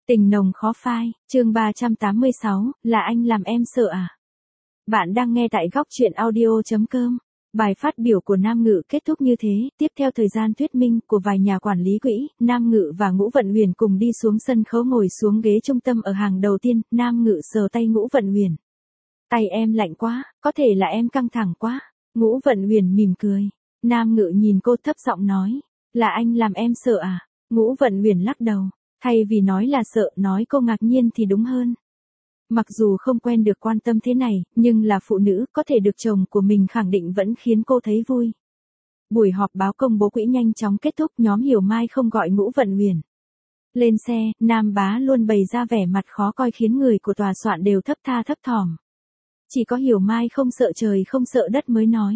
Tình nồng khó phai, chương 386, là anh làm em sợ à? Bạn đang nghe tại góc truyện audio.com. Bài phát biểu của Nam Ngự kết thúc như thế, tiếp theo thời gian thuyết minh của vài nhà quản lý quỹ, Nam Ngự và Ngũ Vận Huyền cùng đi xuống sân khấu ngồi xuống ghế trung tâm ở hàng đầu tiên, Nam Ngự sờ tay Ngũ Vận Huyền. Tay em lạnh quá, có thể là em căng thẳng quá. Ngũ Vận Huyền mỉm cười. Nam Ngự nhìn cô thấp giọng nói, là anh làm em sợ à? Ngũ Vận Huyền lắc đầu. Thay vì nói là sợ, nói cô ngạc nhiên thì đúng hơn. Mặc dù không quen được quan tâm thế này, nhưng là phụ nữ, có thể được chồng của mình khẳng định vẫn khiến cô thấy vui. Buổi họp báo công bố quỹ nhanh chóng kết thúc, nhóm Hiểu Mai không gọi Ngũ Vận Huyền. Lên xe, Nam Bá luôn bày ra vẻ mặt khó coi khiến người của tòa soạn đều thấp tha thấp thỏm. Chỉ có Hiểu Mai không sợ trời không sợ đất mới nói.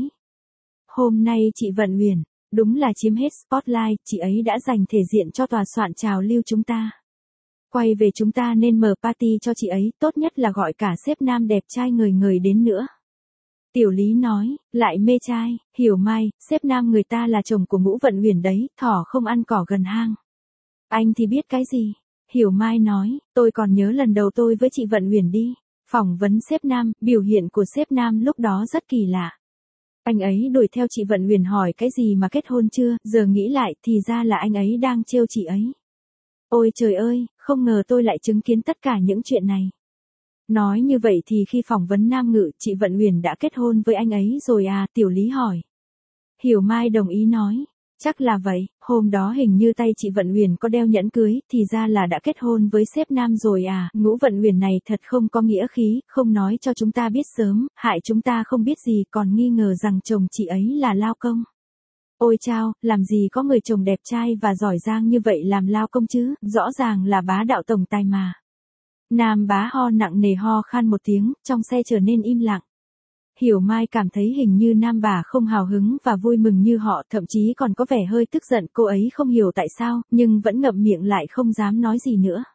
Hôm nay chị Vận Huyền, đúng là chiếm hết spotlight, chị ấy đã dành thể diện cho tòa soạn trào lưu chúng ta. Quay về chúng ta nên mở party cho chị ấy, tốt nhất là gọi cả sếp Nam đẹp trai người người đến nữa. Tiểu Lý nói, lại mê trai, Hiểu Mai, sếp Nam người ta là chồng của Ngũ Vận Huyền đấy, thỏ không ăn cỏ gần hang. Anh thì biết cái gì? Hiểu Mai nói, tôi còn nhớ lần đầu tôi với chị Vận Huyền đi phỏng vấn sếp Nam, biểu hiện của sếp Nam lúc đó rất kỳ lạ. Anh ấy đuổi theo chị Vận Huyền hỏi cái gì mà kết hôn chưa, giờ nghĩ lại thì ra là anh ấy đang trêu chị ấy. Ôi trời ơi, không ngờ tôi lại chứng kiến tất cả những chuyện này. Nói như vậy thì khi phỏng vấn Nam Ngự, chị Vận Huyền đã kết hôn với anh ấy rồi à, Tiểu Lý hỏi. Hiểu Mai đồng ý nói, chắc là vậy, hôm đó hình như tay chị Vận Huyền có đeo nhẫn cưới, thì ra là đã kết hôn với sếp Nam rồi à, Ngũ Vận Huyền này thật không có nghĩa khí, không nói cho chúng ta biết sớm, hại chúng ta không biết gì còn nghi ngờ rằng chồng chị ấy là lao công. Ôi chao, làm gì có người chồng đẹp trai và giỏi giang như vậy làm lao công chứ, rõ ràng là bá đạo tổng tài mà. Nam Bá ho nặng nề ho khan một tiếng, trong xe trở nên im lặng. Hiểu Mai cảm thấy hình như Nam Bà không hào hứng và vui mừng như họ, thậm chí còn có vẻ hơi tức giận, cô ấy không hiểu tại sao, nhưng vẫn ngậm miệng lại không dám nói gì nữa.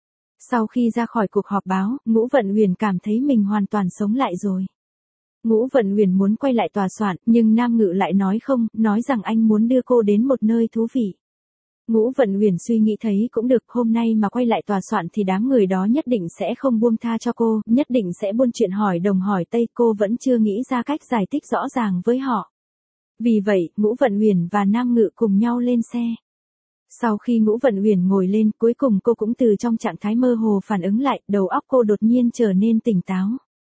Sau khi ra khỏi cuộc họp báo, Ngũ Vận Huyền cảm thấy mình hoàn toàn sống lại rồi. Ngũ Vận Huyền muốn quay lại tòa soạn, nhưng Nam Ngự lại nói không, nói rằng anh muốn đưa cô đến một nơi thú vị. Ngũ Vận Huyền suy nghĩ thấy cũng được, hôm nay mà quay lại tòa soạn thì đám người đó nhất định sẽ không buông tha cho cô, nhất định sẽ buôn chuyện hỏi đồng hỏi tây, cô vẫn chưa nghĩ ra cách giải thích rõ ràng với họ. Vì vậy, Ngũ Vận Huyền và Nam Ngự cùng nhau lên xe. Sau khi Ngũ Vận Huyền ngồi lên, cuối cùng cô cũng từ trong trạng thái mơ hồ phản ứng lại, đầu óc cô đột nhiên trở nên tỉnh táo.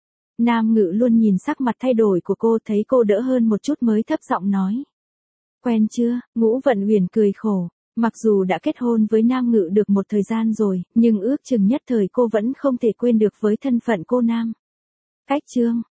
Nam Ngự luôn nhìn sắc mặt thay đổi của cô, thấy cô đỡ hơn một chút mới thấp giọng nói. Quen chưa? Ngũ Vận Huyền cười khổ. Mặc dù đã kết hôn với Nam Ngự được một thời gian rồi, nhưng ước chừng nhất thời cô vẫn không thể quên được với thân phận cô Nam. Cách chương